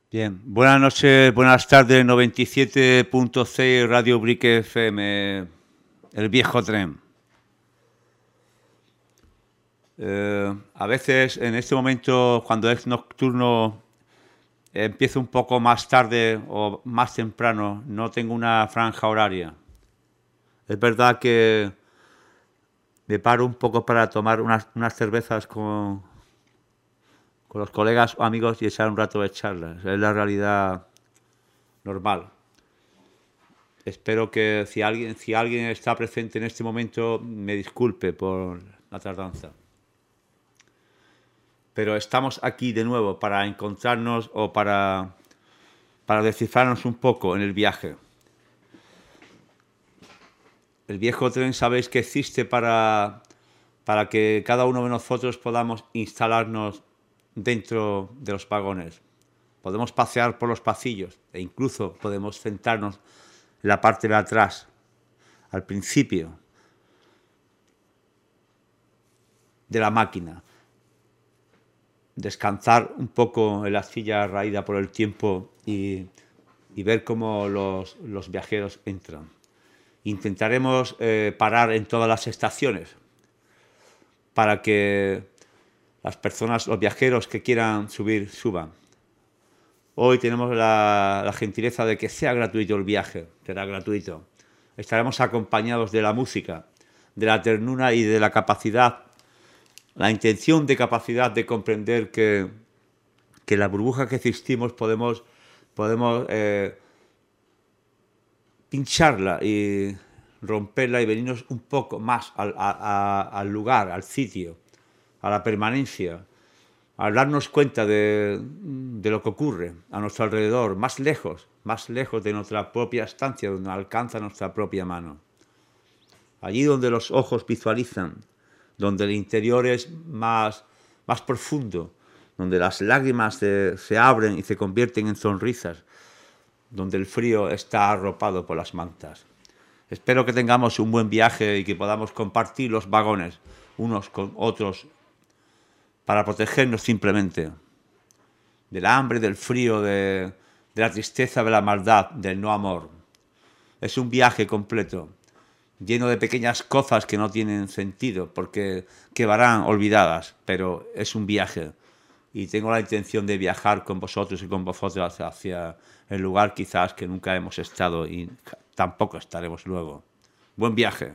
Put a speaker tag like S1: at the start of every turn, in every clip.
S1: Bien, buenas noches, buenas tardes, 97.6 Radio Brique FM, el viejo tren. A veces en este momento, cuando es nocturno, empiezo un poco más tarde o más temprano, no tengo una franja horaria. Es verdad que me paro un poco para tomar unas cervezas con los colegas o amigos y echar un rato de charlas. Es la realidad normal. Espero que si alguien está presente en este momento me disculpe por la tardanza. Pero estamos aquí de nuevo para encontrarnos o para descifrarnos un poco en el viaje. El viejo tren sabéis que existe para que cada uno de nosotros podamos instalarnos dentro de los vagones. Podemos pasear por los pasillos e incluso podemos sentarnos en la parte de atrás, al principio de la máquina, descansar un poco en la silla raída por el tiempo y ver cómo los viajeros entran. Intentaremos parar en todas las estaciones para que las personas, los viajeros que quieran subir, suban. Hoy tenemos la gentileza de que sea gratuito el viaje, será gratuito. Estaremos acompañados de la música, de la ternura y de la capacidad, la intención de capacidad de comprender que la burbuja que existimos podemos pincharla y romperla y venirnos un poco más al lugar, al sitio, a la permanencia, al darnos cuenta de lo que ocurre a nuestro alrededor, más lejos de nuestra propia estancia, donde alcanza nuestra propia mano. Allí donde los ojos visualizan, donde el interior es más profundo, donde las lágrimas se abren y se convierten en sonrisas, donde el frío está arropado por las mantas. Espero que tengamos un buen viaje y que podamos compartir los vagones unos con otros para protegernos simplemente del hambre, del frío, de la tristeza, de la maldad, del no amor. Es un viaje completo, lleno de pequeñas cosas que no tienen sentido porque quedarán olvidadas, pero es un viaje y tengo la intención de viajar con vosotros y con vosotras hacia el lugar quizás que nunca hemos estado y tampoco estaremos luego. Buen viaje.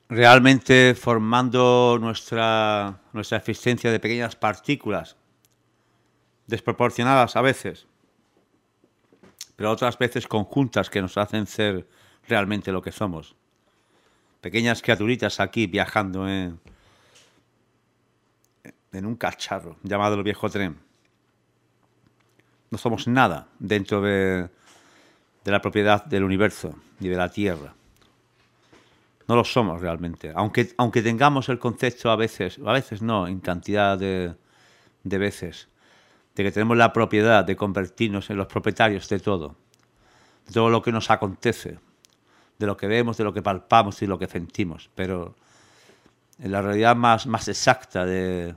S1: realmente formando nuestra existencia de pequeñas partículas, desproporcionadas a veces, pero otras veces conjuntas que nos hacen ser realmente lo que somos. Pequeñas criaturitas aquí viajando en un cacharro llamado el viejo tren. No somos nada dentro de la propiedad del universo ni de la Tierra. No lo somos realmente. Aunque tengamos el concepto a veces no, en cantidad de veces, de que tenemos la propiedad de convertirnos en los propietarios de todo lo que nos acontece, de lo que vemos, de lo que palpamos y lo que sentimos. Pero en la realidad más exacta de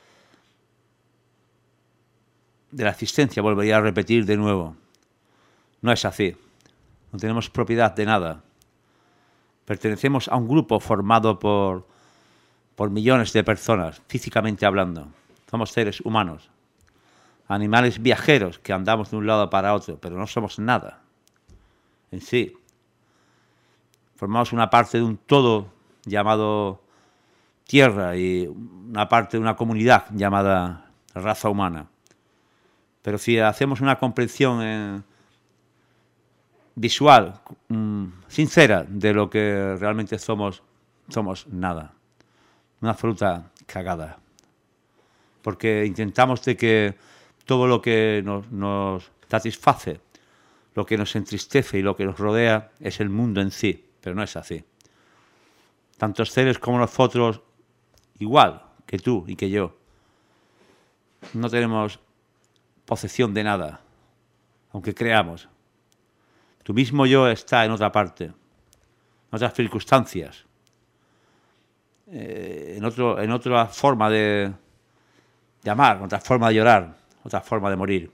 S1: la existencia, volvería a repetir de nuevo, no es así. No tenemos propiedad de nada. Pertenecemos a un grupo formado por millones de personas, físicamente hablando. Somos seres humanos, animales viajeros que andamos de un lado para otro, pero no somos nada en sí. Formamos una parte de un todo llamado Tierra y una parte de una comunidad llamada raza humana. Pero si hacemos una comprensión visual, sincera, de lo que realmente somos nada. Una absoluta cagada. Porque intentamos de que todo lo que nos satisface, lo que nos entristece y lo que nos rodea es el mundo en sí, pero no es así. Tantos seres como nosotros, igual que tú y que yo, no tenemos posesión de nada, aunque creamos. Tu mismo yo está en otra parte, en otras circunstancias, en otra forma de amar, otra forma de llorar, otra forma de morir.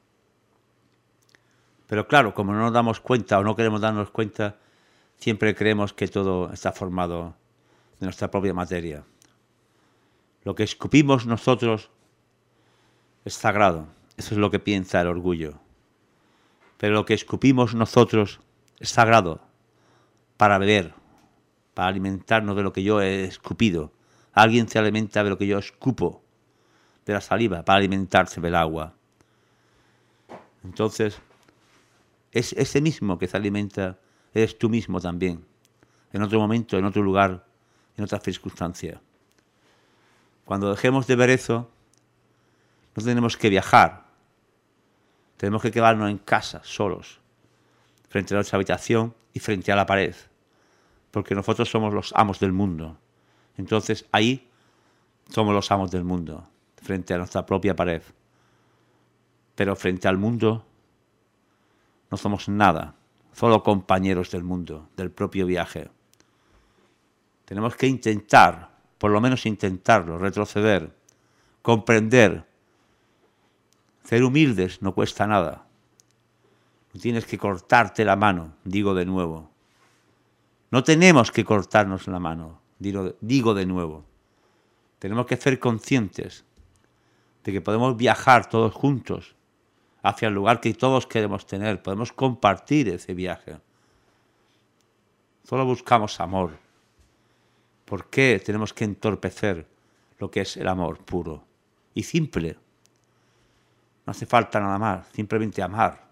S1: Pero claro, como no nos damos cuenta o no queremos darnos cuenta, siempre creemos que todo está formado de nuestra propia materia. Lo que escupimos nosotros es sagrado. Eso es lo que piensa el orgullo. Pero lo que escupimos nosotros es sagrado para beber, para alimentarnos de lo que yo he escupido. Alguien se alimenta de lo que yo escupo, de la saliva, para alimentarse del agua. Entonces, es ese mismo que se alimenta, eres tú mismo también, en otro momento, en otro lugar, en otra circunstancia. Cuando dejemos de ver eso, no tenemos que viajar. Tenemos que quedarnos en casa, solos, frente a nuestra habitación y frente a la pared, porque nosotros somos los amos del mundo. Entonces ahí somos los amos del mundo, frente a nuestra propia pared. Pero frente al mundo no somos nada, solo compañeros del mundo, del propio viaje. Tenemos que intentar, por lo menos intentarlo, retroceder, comprender. Ser humildes no cuesta nada. No tienes que cortarte la mano, digo de nuevo. No tenemos que cortarnos la mano, digo de nuevo. Tenemos que ser conscientes de que podemos viajar todos juntos hacia el lugar que todos queremos tener. Podemos compartir ese viaje. Solo buscamos amor. ¿Por qué tenemos que entorpecer lo que es el amor puro y simple? No hace falta nada más, simplemente amar.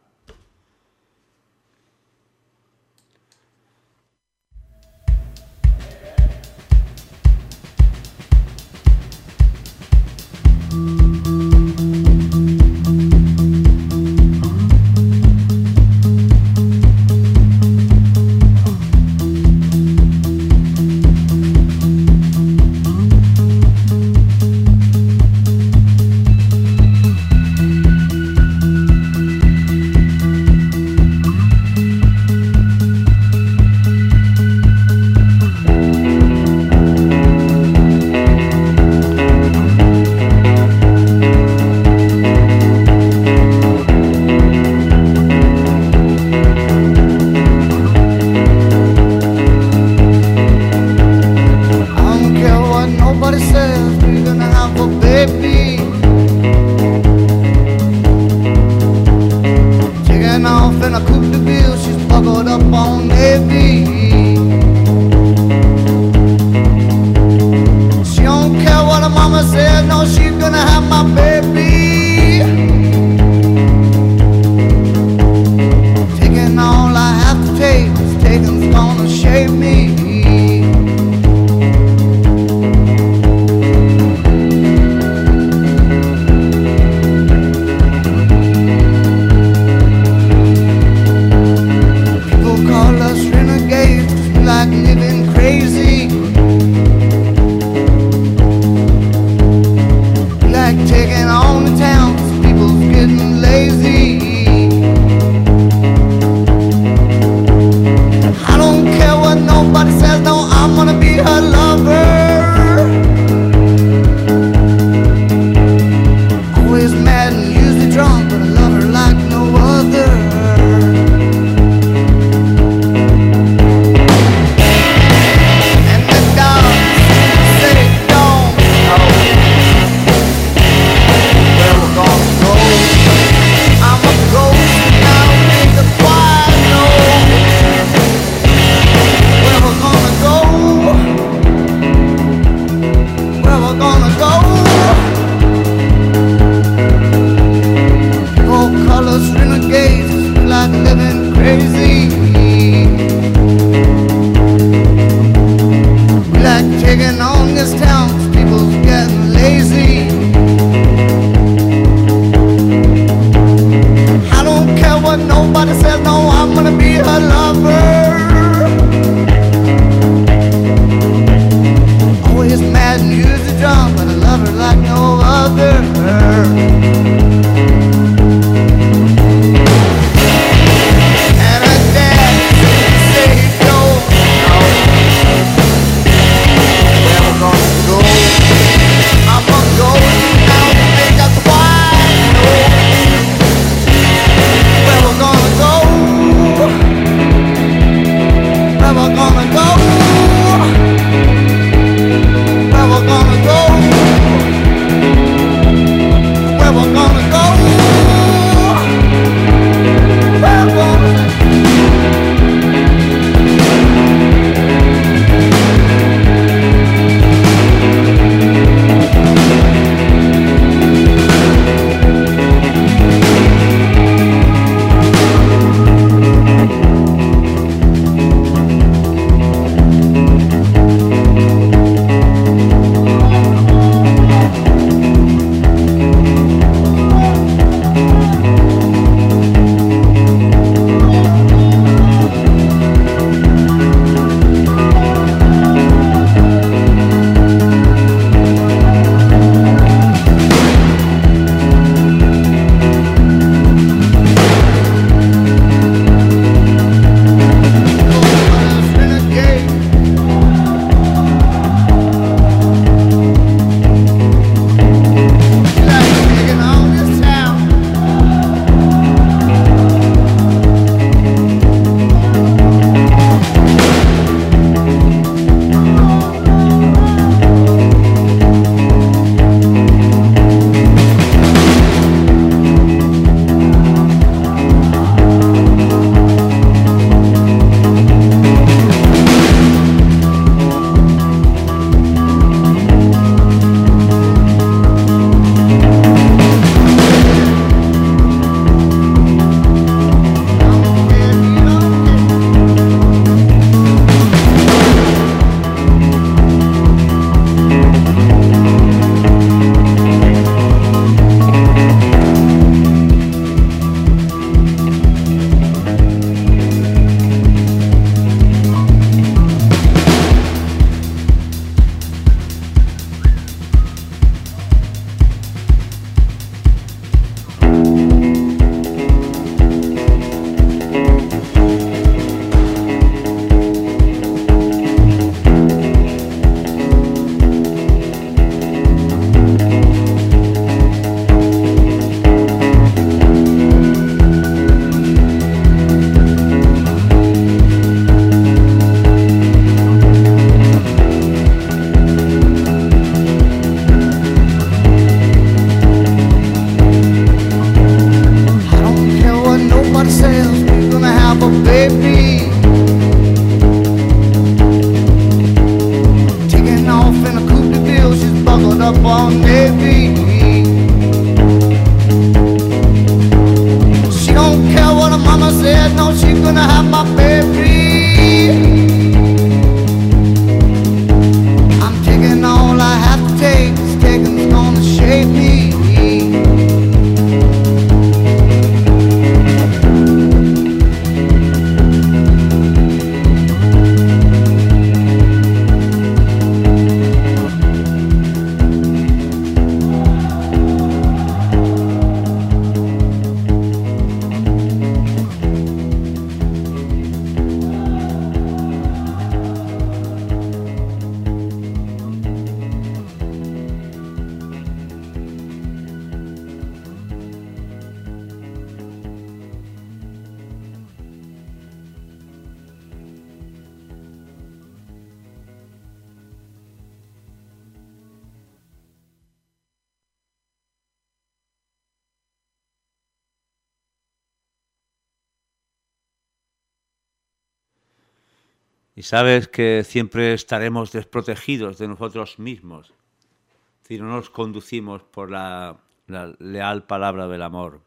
S1: Y sabes que siempre estaremos desprotegidos de nosotros mismos si no nos conducimos por la leal palabra del amor.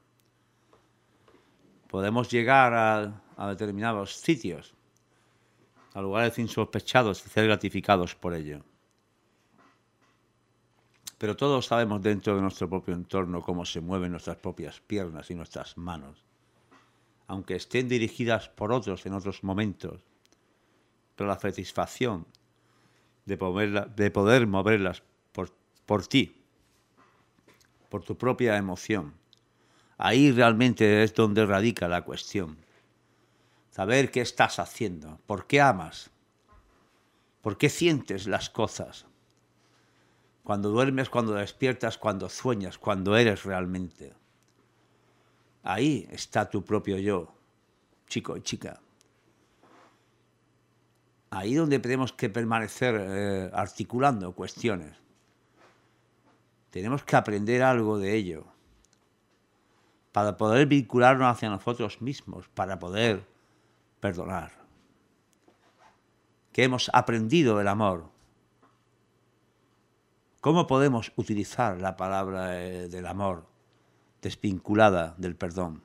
S1: Podemos llegar a determinados sitios, a lugares insospechados y ser gratificados por ello. Pero todos sabemos dentro de nuestro propio entorno cómo se mueven nuestras propias piernas y nuestras manos, aunque estén dirigidas por otros en otros momentos. Pero la satisfacción de poder moverlas por ti, por tu propia emoción, ahí realmente es donde radica la cuestión. Saber qué estás haciendo, por qué amas, por qué sientes las cosas. Cuando duermes, cuando despiertas, cuando sueñas, cuando eres realmente. Ahí está tu propio yo, chico y chica. Ahí donde tenemos que permanecer articulando cuestiones. Tenemos que aprender algo de ello para poder vincularnos hacia nosotros mismos, para poder perdonar. ¿Qué hemos aprendido del amor? ¿Cómo podemos utilizar la palabra del amor desvinculada del perdón?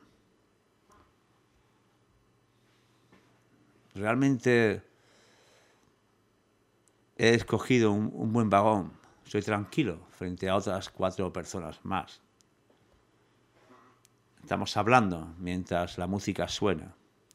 S1: Realmente he escogido un buen vagón. Soy tranquilo frente a otras 4 personas más. Estamos hablando mientras la música suena.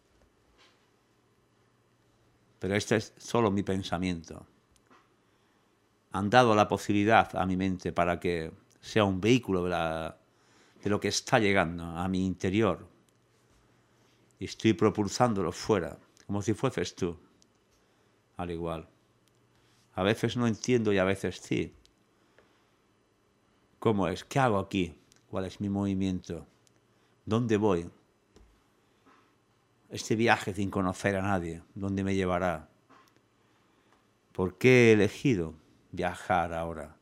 S1: Pero este es solo mi pensamiento. Han dado la posibilidad a mi mente para que sea un vehículo de lo que está llegando a mi interior. Y estoy propulsándolo fuera, como si fueses tú, al igual. A veces no entiendo y a veces sí. ¿Cómo es? ¿Qué hago aquí? ¿Cuál es mi movimiento? ¿Dónde voy? Este viaje sin conocer a nadie, ¿dónde me llevará? ¿Por qué he elegido viajar ahora?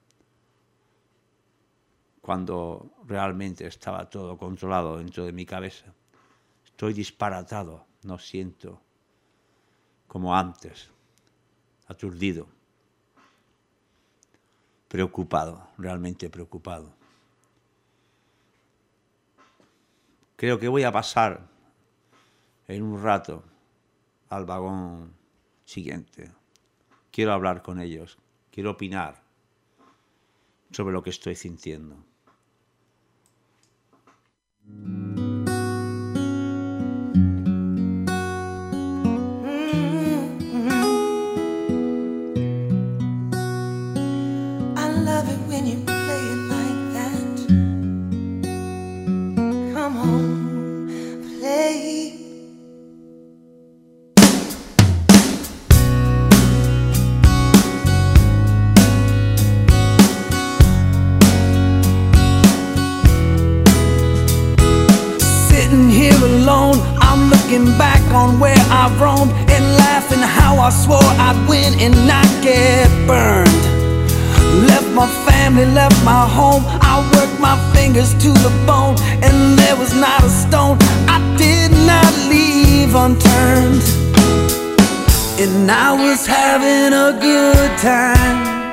S1: Cuando realmente estaba todo controlado dentro de mi cabeza. Estoy disparatado, no siento como antes, aturdido, preocupado, realmente preocupado. Creo que voy a pasar en un rato al vagón siguiente. Quiero hablar con ellos, quiero opinar sobre lo que estoy sintiendo.
S2: Back on where I've roamed and laughing how I swore I'd win and not get burned. Left my family, left my home. I worked my fingers to the bone, and there was not a stone I did not leave unturned. And I was having a good time.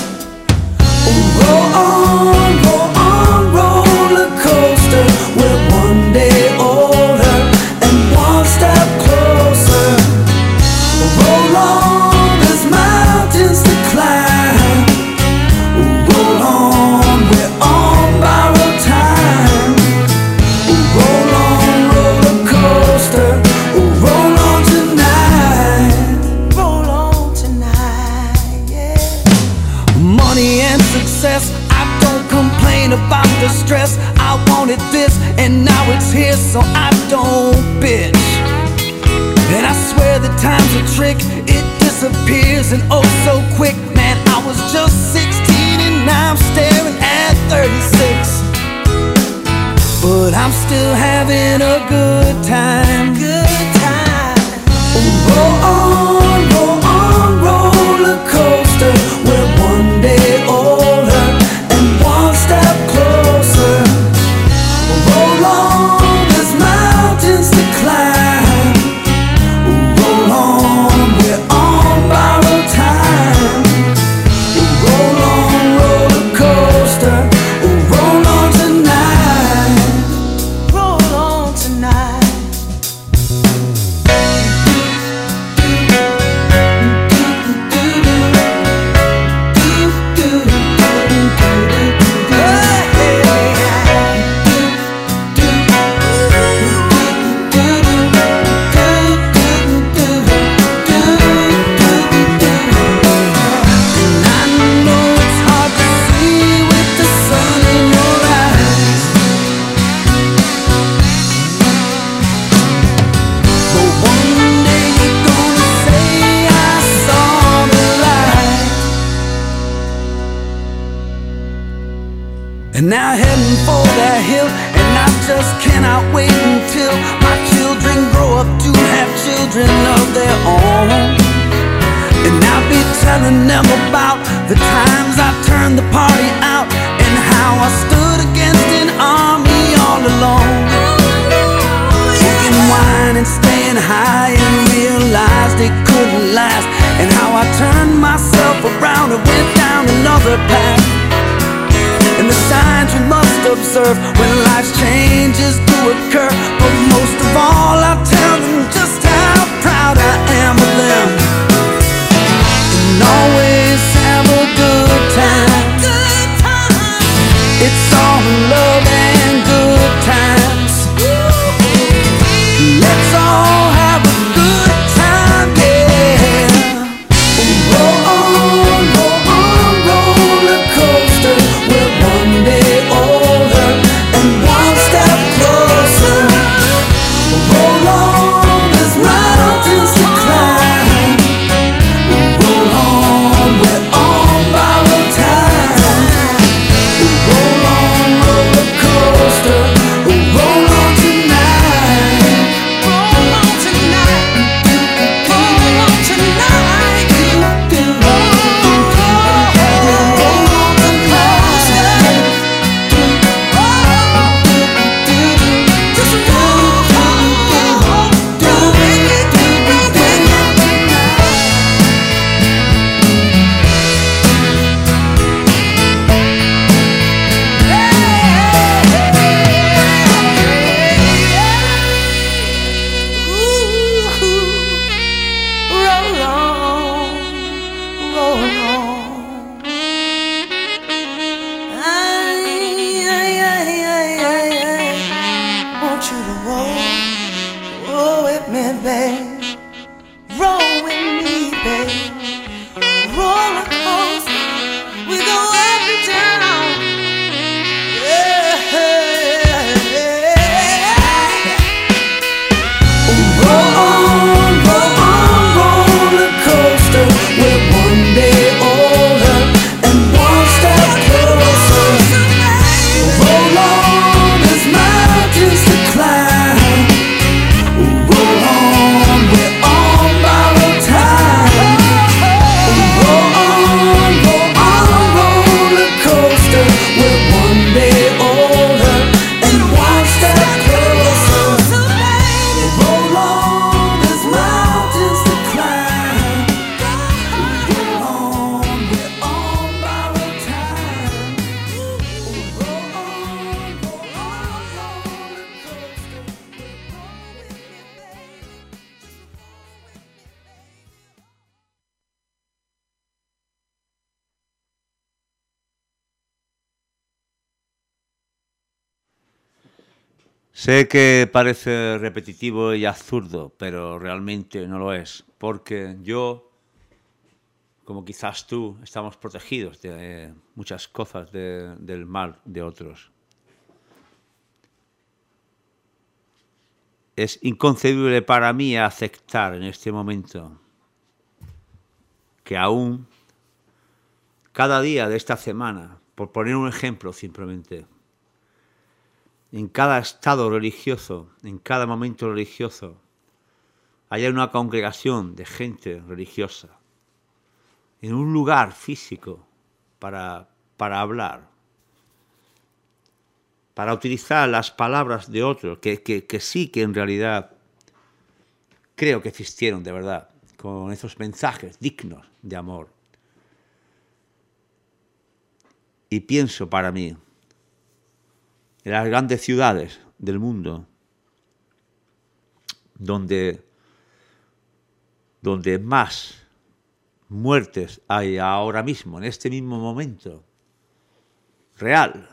S2: Roll on, roller coaster. We're one day older and one step closer. Roll on, there's mountains to climb. Roll on, we're on borrowed time. Roll on, roller coaster. Roll on tonight. Roll on tonight, yeah. Money and success, I don't complain about the stress. I wanted this and now it's here, so I don't bitch. And I swear the time's a trick, it disappears and oh so quick. Man, I was just 16 and now I'm staring at 36. But I'm still having a good time. Good time. Roll on, roller coaster. We're one day older and one step closer. Roll on, there's mountains to climb. Roll on, we're on And now heading for that hill, and I just cannot wait until my children grow up to have children of their own. And I'll be telling them about the times I turned the party out, and how I stood against an army all alone. Drinking wine and staying high, and realized it couldn't last, and how I turned myself around and went down another path. And the signs we must observe when life's changes do occur. But most of all, I'll tell them just how proud I am of them. And always have a good time. It's all love and good times. Let's all have a good time, yeah. Roll on, roller coaster. We're one day older and one step closer. Roll on, there's mountains to climb. Roll on, we're on borrowed time. Roll on, roller coaster. Roll on tonight. Roll on tonight. Roll on tonight. Want you to roll with me, babe. Roll with me, babe. Roller coaster, we go up and down. Yeah. Roll on, roller coaster. We're one day older and one step closer. Roll on, there's mountains to climb. Roll on, we're on borrowed time. Roll on, roller coaster. We're one day older and one step closer. Roll on, there's mountains to climb. Roll on, we're on borrowed time. Roll on, roller coaster.
S1: Sé que parece repetitivo y absurdo, pero realmente no lo es, porque yo, como quizás tú, estamos protegidos de muchas cosas del mal de otros. Es inconcebible para mí aceptar en este momento que aún cada día de esta semana, por poner un ejemplo simplemente, en cada estado religioso, en cada momento religioso, haya una congregación de gente religiosa, en un lugar físico para hablar, para utilizar las palabras de otros, que sí que en realidad creo que existieron de verdad, con esos mensajes dignos de amor. Y pienso para mí, en las grandes ciudades del mundo, donde más muertes hay ahora mismo, en este mismo momento, real,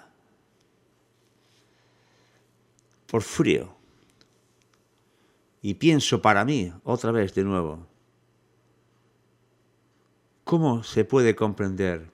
S1: por frío. Y pienso para mí, otra vez de nuevo, ¿cómo se puede comprender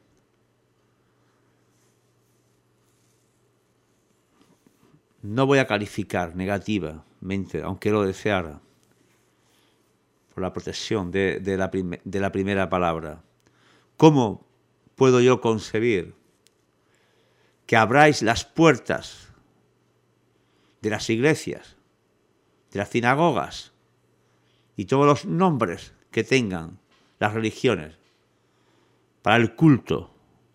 S1: no voy a calificar negativamente, aunque lo deseara, por la protección de la primera palabra? ¿Cómo puedo yo concebir que abráis las puertas de las iglesias, de las sinagogas y todos los nombres que tengan las religiones para el culto.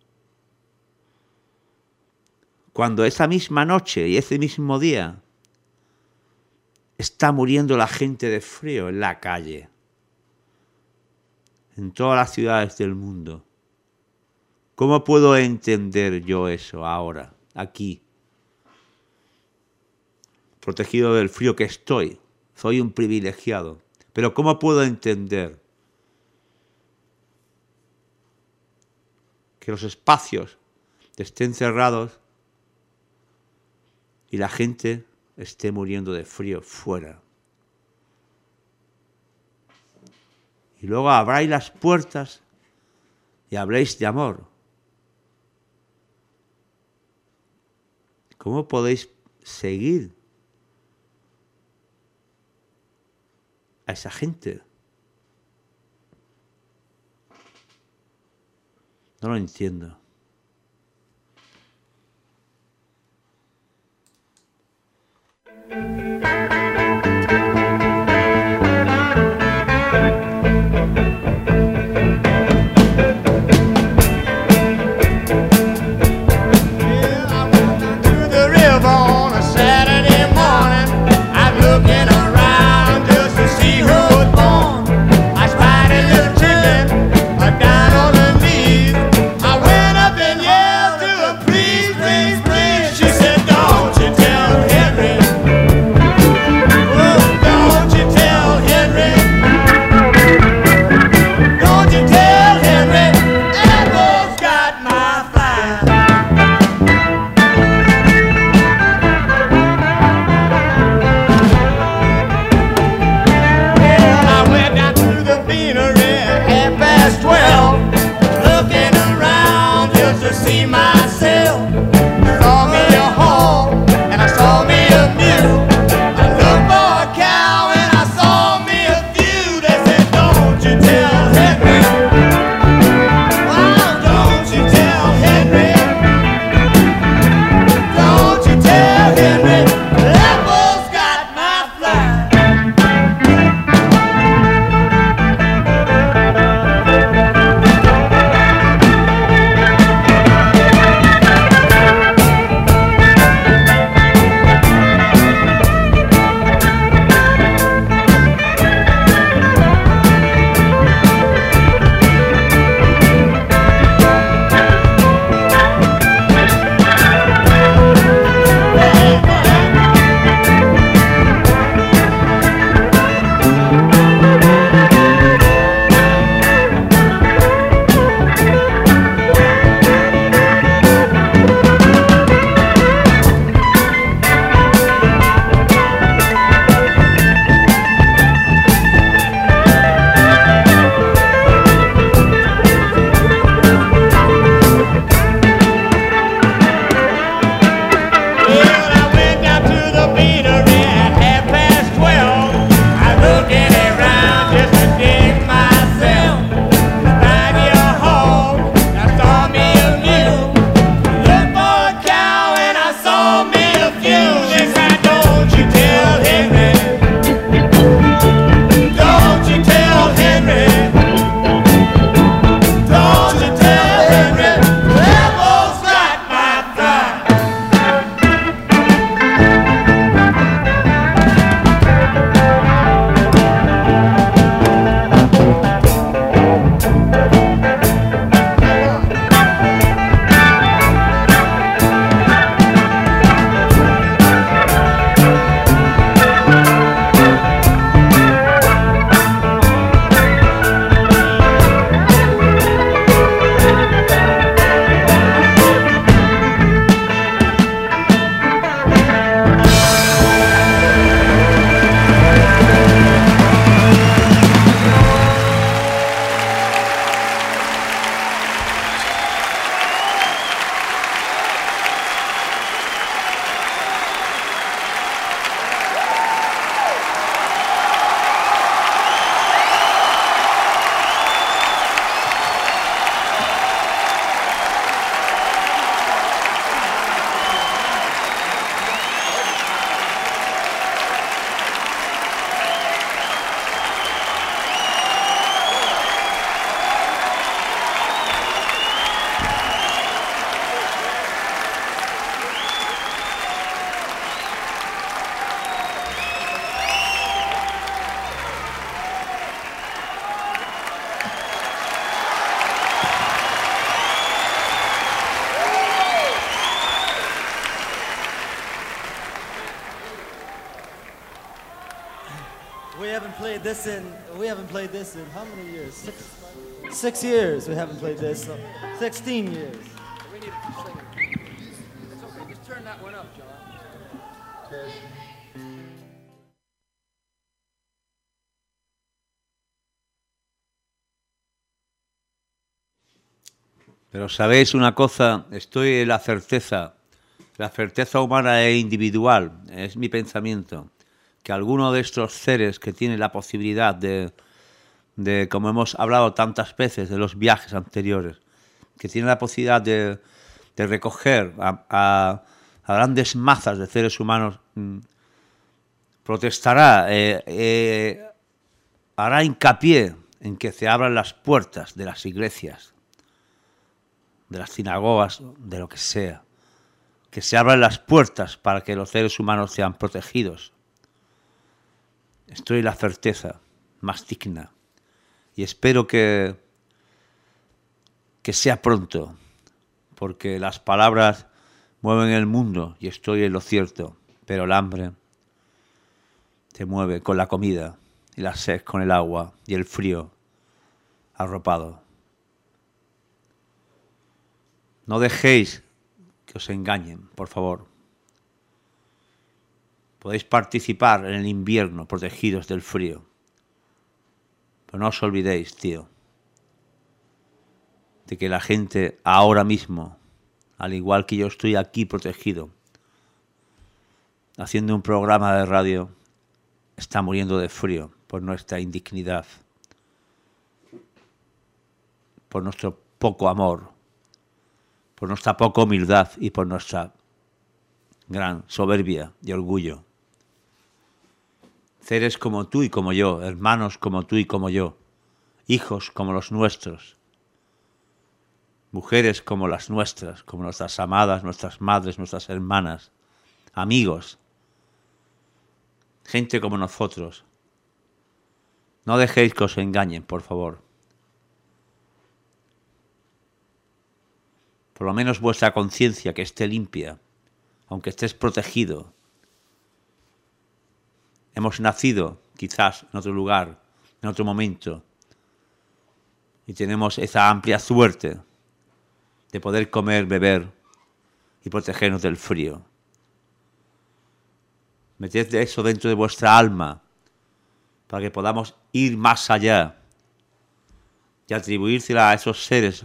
S1: Cuando esa misma noche y ese mismo día está muriendo la gente de frío en la calle, en todas las ciudades del mundo. ¿Cómo puedo entender yo eso ahora, aquí? Protegido del frío que estoy, soy un privilegiado. Pero ¿cómo puedo entender que los espacios estén cerrados y la gente esté muriendo de frío fuera? Y luego abráis las puertas y habléis de amor. ¿Cómo podéis seguir a esa gente? No lo entiendo.
S3: played this in. We haven't played this in how many years? 6 years. We haven't played this. So 16 years.
S4: We need to sing it. It's okay. Just turn that one up, John.
S1: Pero sabéis una cosa, estoy en la certeza humana e individual, es mi pensamiento, que alguno de estos seres que tienen la posibilidad de como hemos hablado tantas veces de los viajes anteriores, que tienen la posibilidad de recoger a grandes masas de seres humanos, protestará, hará hincapié en que se abran las puertas de las iglesias, de las sinagogas, de lo que sea, que se abran las puertas para que los seres humanos sean protegidos. Estoy en la certeza más digna y espero que sea pronto, porque las palabras mueven el mundo y estoy en lo cierto, pero el hambre se mueve con la comida y la sed con el agua y el frío arropado. No dejéis que os engañen, por favor. Podéis participar en el invierno protegidos del frío. Pero no os olvidéis, tío, de que la gente ahora mismo, al igual que yo estoy aquí protegido, haciendo un programa de radio, está muriendo de frío por nuestra indignidad, por nuestro poco amor, por nuestra poca humildad y por nuestra gran soberbia y orgullo. Seres como tú y como yo, hermanos como tú y como yo, hijos como los nuestros, mujeres como las nuestras, como nuestras amadas, nuestras madres, nuestras hermanas, amigos, gente como nosotros. No dejéis que os engañen, por favor. Por lo menos vuestra conciencia que esté limpia, aunque estés protegido. Hemos nacido quizás en otro lugar, en otro momento, y tenemos esa amplia suerte de poder comer, beber y protegernos del frío. Meted eso dentro de vuestra alma para que podamos ir más allá y atribuírsela a esos seres.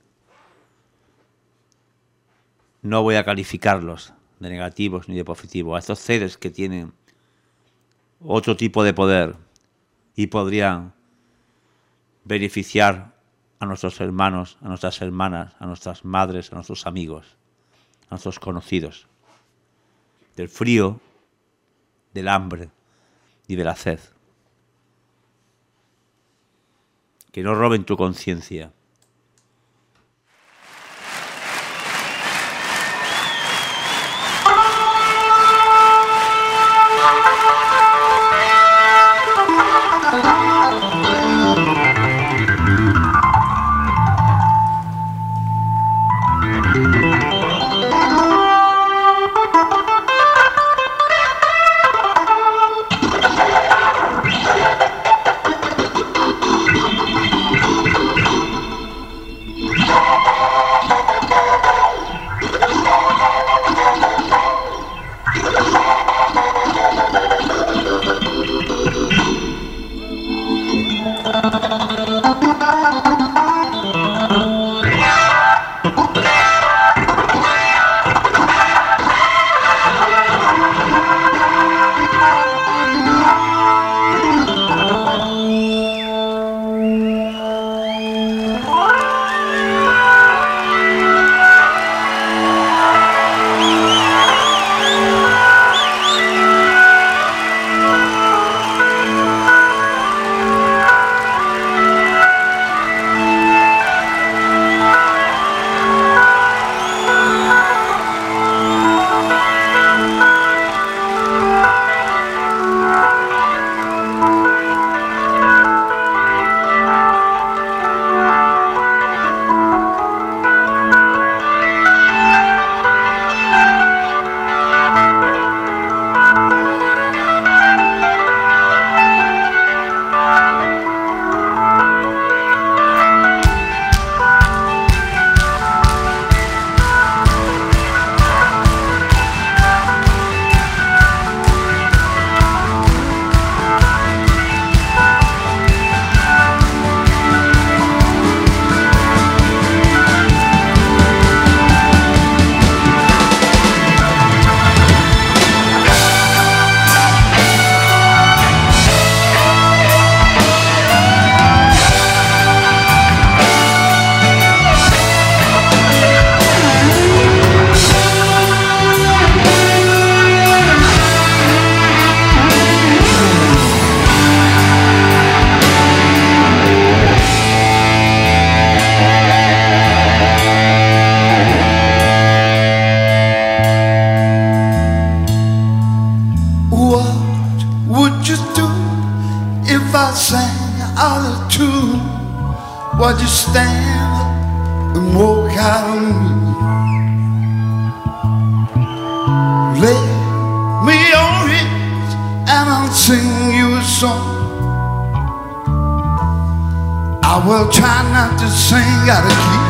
S1: No voy a calificarlos de negativos ni de positivos, a estos seres que tienen otro tipo de poder y podrían beneficiar a nuestros hermanos, a nuestras hermanas, a nuestras madres, a nuestros amigos, a nuestros conocidos, del frío, del hambre y de la sed. Que no roben tu conciencia.
S5: Would you stand up and walk out on me? Lay me on it and I'll sing you a song. I will try not to sing out of key.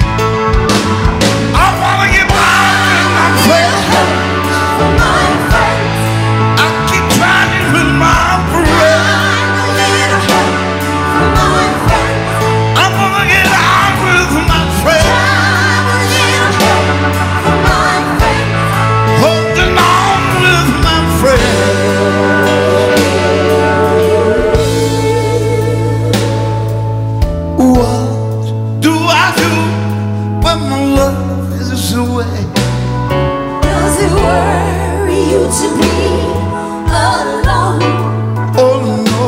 S5: I wanna get by with my friends. I keep trying with my friends. I wanna get out with my friends. Holding on with my friends. What do I do when my love is away?
S6: Does it worry you to be alone?
S5: Oh no.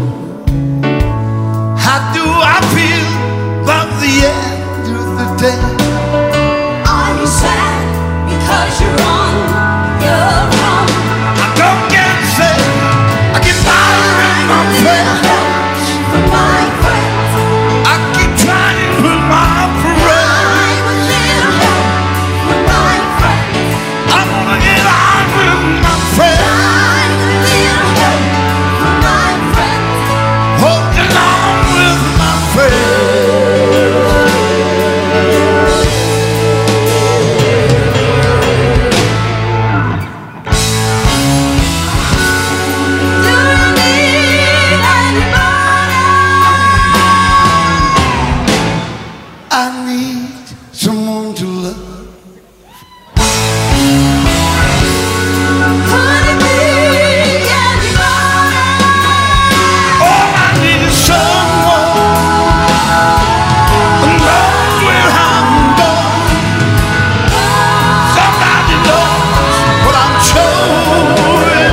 S5: How do I feel about the end of the day?
S6: Are you sad because you're on your own?
S5: I don't get sad. I get by with my friends.
S6: For my friends,
S5: I keep trying with my friends.
S6: I'm a little help. For my friends,
S5: I wanna get out with my friends.
S6: I'm a little help. For my friends,
S5: Holding on with my friends.
S6: do you need anybody?
S5: I need someone to love.
S6: Could it be anybody?
S5: All I need is someone who knows where I'm going. Somebody knows what I'm showing.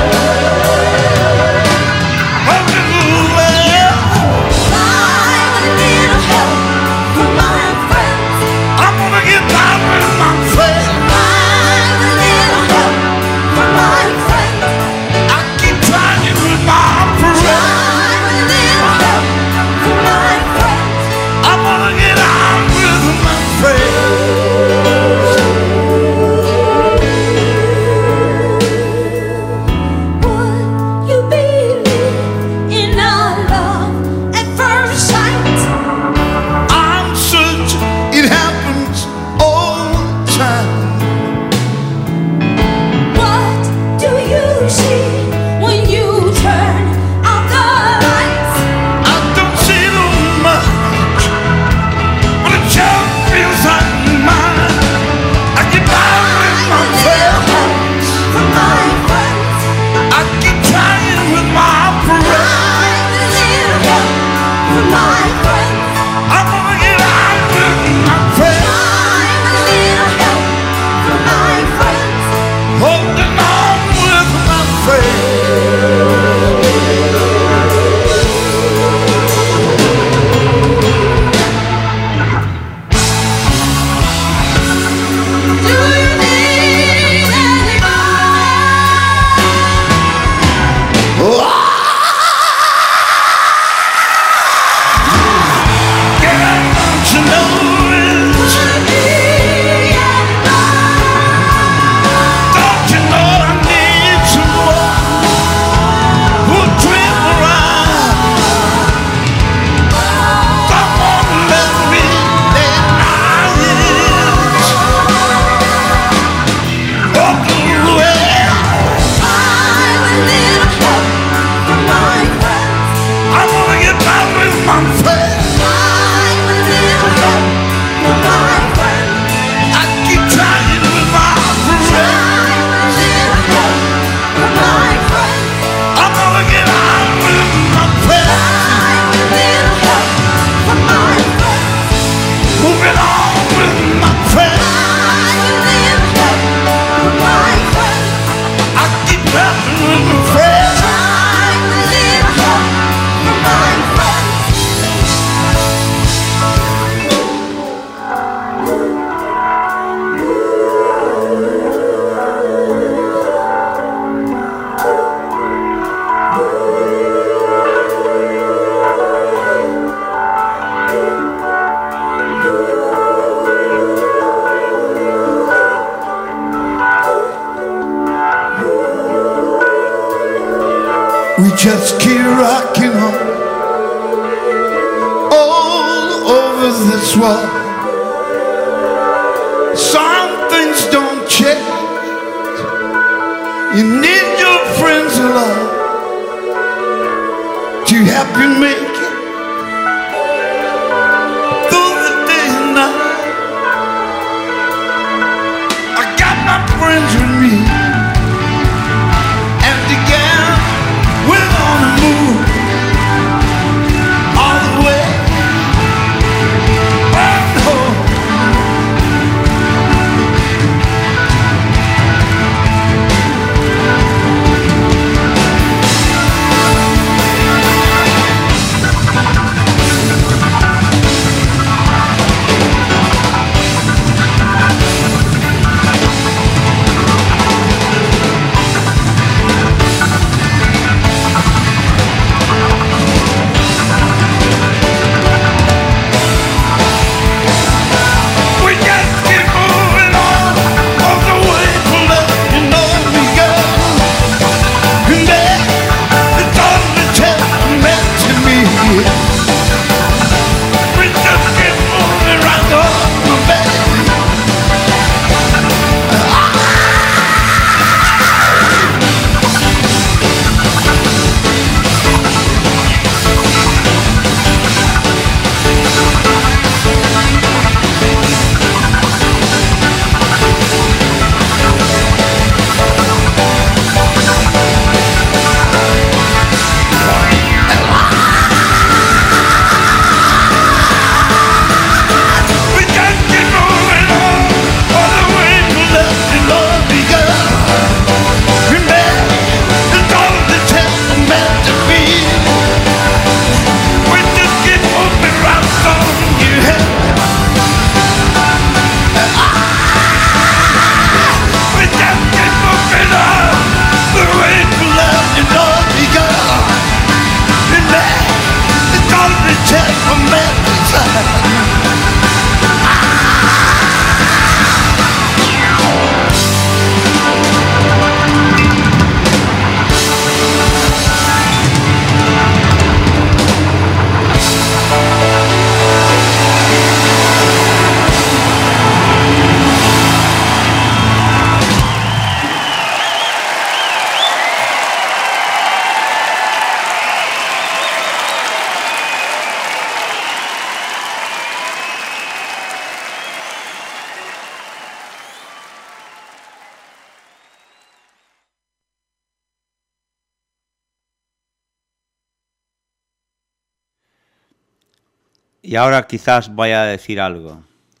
S5: Holding away.
S6: I'm a little help. For my friends,
S5: I'm gonna get by with my friends.
S6: I'm a little help. For my friends,
S5: I keep trying with my friends.
S6: I'm a little help. For my friends,
S5: I'm gonna get out with my friends.
S6: would you believe in our love at first sight?
S5: I'm certain it happens all the time.
S6: What do you see when you turn out the lights?
S5: I don't see no much, but it just feels like mine. I get by with my friends.
S6: For my friends,
S5: I keep trying with my friends.
S6: I'm a little help. For my friends,
S5: I'm gonna get out with my friends.
S6: I'm a little help. For my friends,
S5: Holding on with my friends.
S6: do you need anybody?
S5: Girl, don't you know it? Don't you know I need someone who'll dream around? Someone to let me lay my ears. Walk away.
S6: I'm a little help. For my friends,
S5: I wanna get by with my friends.
S6: I'm a little help.
S5: We just keep rocking on all over this world. Some things don't change. You need your friends along to help you make it through the day and night. I got my friends with me, and together we're gonna move all the way back home.
S1: Y ahora quizás vaya a decir algo.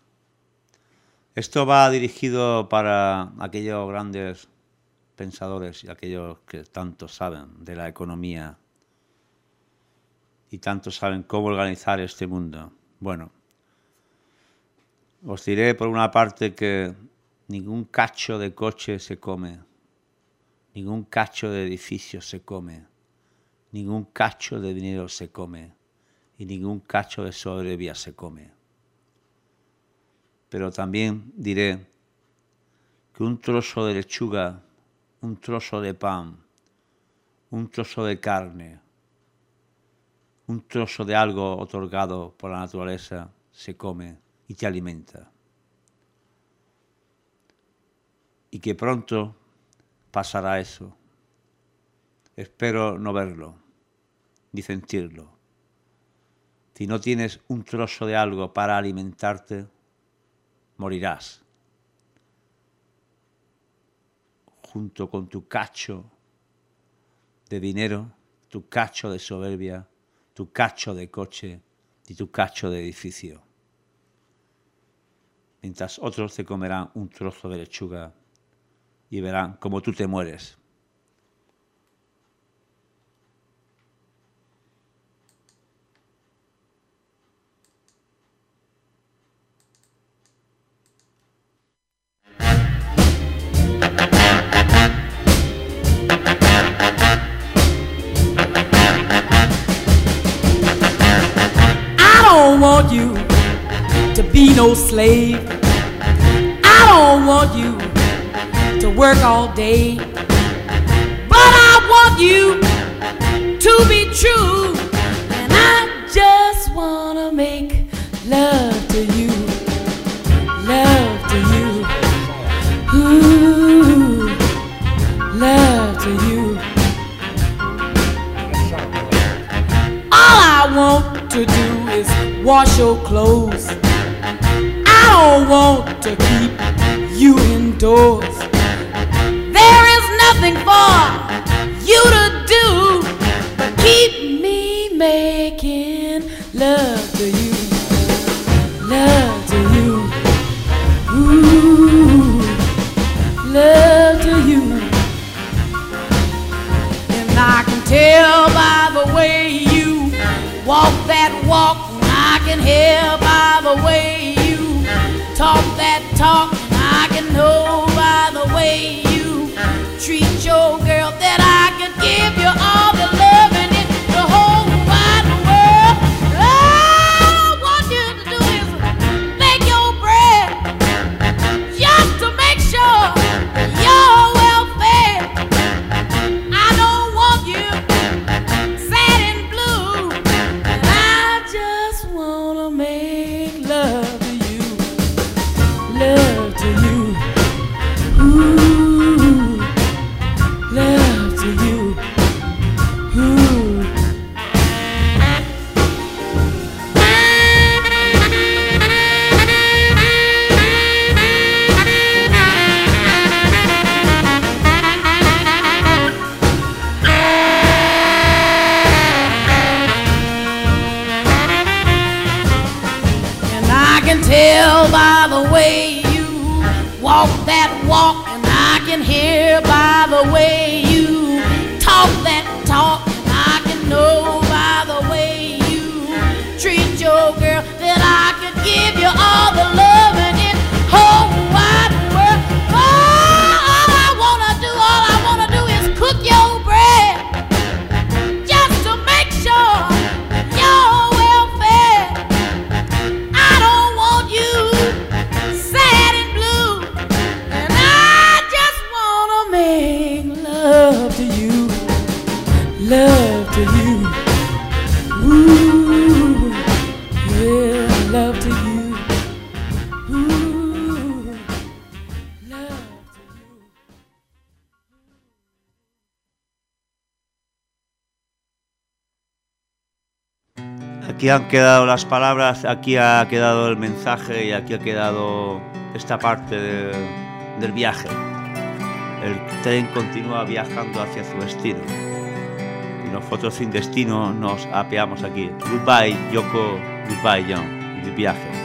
S1: Esto va dirigido para aquellos grandes pensadores y aquellos que tanto saben de la economía y tanto saben cómo organizar este mundo. Bueno, os diré por una parte que ningún cacho de coche se come, ningún cacho de edificio se come, ningún cacho de dinero se come y ningún cacho de sobrevivir se come. Pero también diré que un trozo de lechuga, un trozo de pan, un trozo de carne, un trozo de algo otorgado por la naturaleza se come y te alimenta. Y que pronto pasará eso. Espero no verlo, ni sentirlo. Si no tienes un trozo de algo para alimentarte, morirás. Junto con tu cacho de dinero, tu cacho de soberbia, tu cacho de coche y tu cacho de edificio. Mientras otros se comerán un trozo de lechuga y verán cómo tú te mueres.
S7: I don't want you to be no slave. I don't want you to work all day. But I want you to be true, and I just wanna make love to you, love to you, ooh, love to you. All I want to do is wash your clothes. I don't want to keep you indoors. There is nothing for you to do but keep me making love to you, love to you, ooh, love to you. And I can tell by the way you walk that walk, and I can hear by the way you talk that talk, and I can know by the way you treat your girl that I can give you all the love in it, the whole wide world. All I want you to do is bake your bread just to make sure you're well fed. I don't want you sad and blue, and I just wanna make love to you, love to you, ooh, love to you, ooh. And I can tell by the way you walk that walk, and I can hear by the way you talk that talk, and I can know by the way you treat your girl that I could give you all the love in it whole wide world. All I wanna do is cook your bread just to make sure you're well fed. I don't want you sad and blue, and I just wanna make love to you, love to you, ooh, yeah, love to you, ooh, love to you.
S1: Aquí han quedado las palabras, aquí ha quedado el mensaje y aquí ha quedado esta parte del viaje. El tren continúa viajando hacia su destino y nosotros sin destino nos apeamos aquí. Goodbye Yoko, goodbye John, el viaje.